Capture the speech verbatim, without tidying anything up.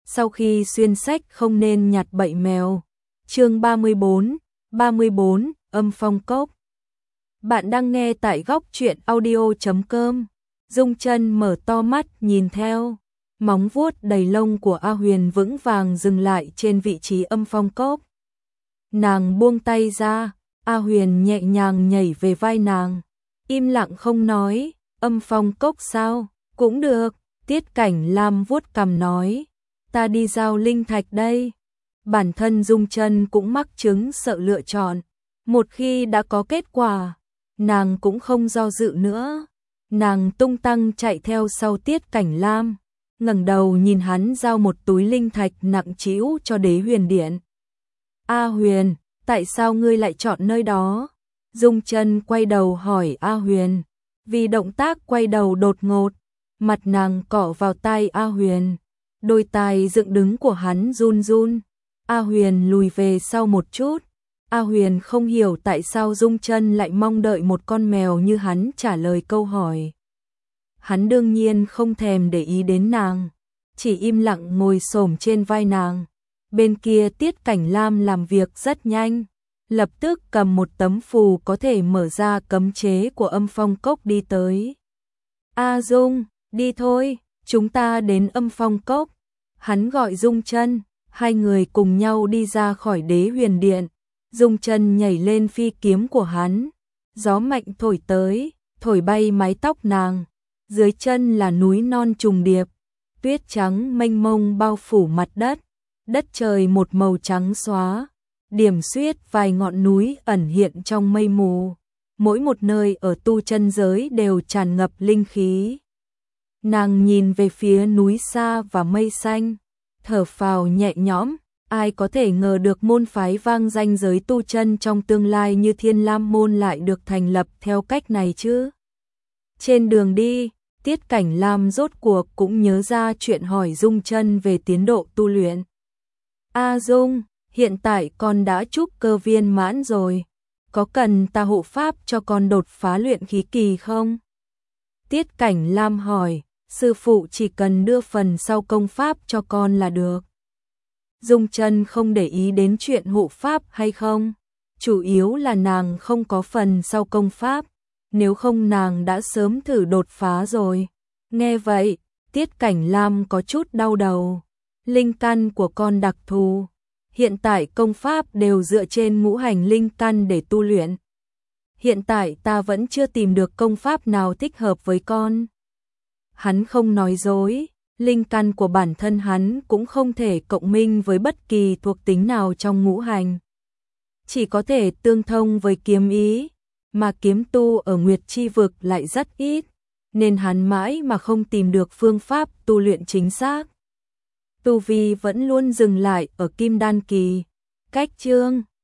sau khi xuyên sách không nên nhặt bậy mèo. Chương ba mươi bốn, ba mươi bốn, âm phong cốc. Bạn đang nghe tại góc truyện audio chấm com. Dung Chân mở to mắt nhìn theo, móng vuốt đầy lông của A Huyền vững vàng dừng lại trên vị trí âm phong cốc. Nàng buông tay ra, A Huyền nhẹ nhàng nhảy về vai nàng, im lặng không nói. Âm phong cốc sao? Cũng được. Tiết Cảnh Lam vuốt cằm nói, ta đi giao linh thạch đây. Bản thân Dung Chân cũng mắc chứng sợ lựa chọn, một khi đã có kết quả, nàng cũng không do dự nữa. Nàng tung tăng chạy theo sau Tiết Cảnh Lam, ngẩng đầu nhìn hắn giao một túi linh thạch nặng trĩu cho Đế Huyền Điện. A Huyền, tại sao ngươi lại chọn nơi đó? Dung Chân quay đầu hỏi A Huyền, vì động tác quay đầu đột ngột, mặt nàng cọ vào tai A Huyền, đôi tai dựng đứng của hắn run run. A Huyền lùi về sau một chút. A Huyền không hiểu tại sao Dung Chân lại mong đợi một con mèo như hắn trả lời câu hỏi. Hắn đương nhiên không thèm để ý đến nàng, chỉ im lặng ngồi xổm trên vai nàng. Bên kia Tiết Cảnh Lam làm việc rất nhanh, lập tức cầm một tấm phù có thể mở ra cấm chế của âm phong cốc đi tới. A Dung, đi thôi, chúng ta đến âm phong cốc. Hắn gọi Dung Chân, hai người cùng nhau đi ra khỏi Đế Huyền Điện. Dung Chân nhảy lên phi kiếm của hắn, gió mạnh thổi tới, thổi bay mái tóc nàng. Dưới chân là núi non trùng điệp, tuyết trắng mênh mông bao phủ mặt đất, đất trời một màu trắng xóa, điểm xuyết vài ngọn núi ẩn hiện trong mây mù. Mỗi một nơi ở tu chân giới đều tràn ngập linh khí. Nàng nhìn về phía núi xa và mây xanh, thở phào nhẹ nhõm. Ai có thể ngờ được môn phái vang danh giới tu chân trong tương lai như Thiên Lam môn lại được thành lập theo cách này chứ? Trên đường đi, Tiết Cảnh Lam rốt cuộc cũng nhớ ra chuyện hỏi Dung Chân về tiến độ tu luyện. A Dung, hiện tại con đã trúc cơ viên mãn rồi, có cần ta hộ pháp cho con đột phá luyện khí kỳ không? Tiết Cảnh Lam hỏi, sư phụ chỉ cần đưa phần sau công pháp cho con là được. Dung Chân không để ý đến chuyện hộ pháp hay không, chủ yếu là nàng không có phần sau công pháp, nếu không nàng đã sớm thử đột phá rồi. Nghe vậy, Tiết Cảnh Lam có chút đau đầu. Linh căn của con đặc thù, hiện tại công pháp đều dựa trên ngũ hành linh căn để tu luyện. Hiện tại ta vẫn chưa tìm được công pháp nào thích hợp với con. Hắn không nói dối. Linh căn của bản thân hắn cũng không thể cộng minh với bất kỳ thuộc tính nào trong ngũ hành. Chỉ có thể tương thông với kiếm ý, mà kiếm tu ở Nguyệt Chi Vực lại rất ít, nên hắn mãi mà không tìm được phương pháp tu luyện chính xác. Tu vi vẫn luôn dừng lại ở Kim Đan kỳ. Cách chương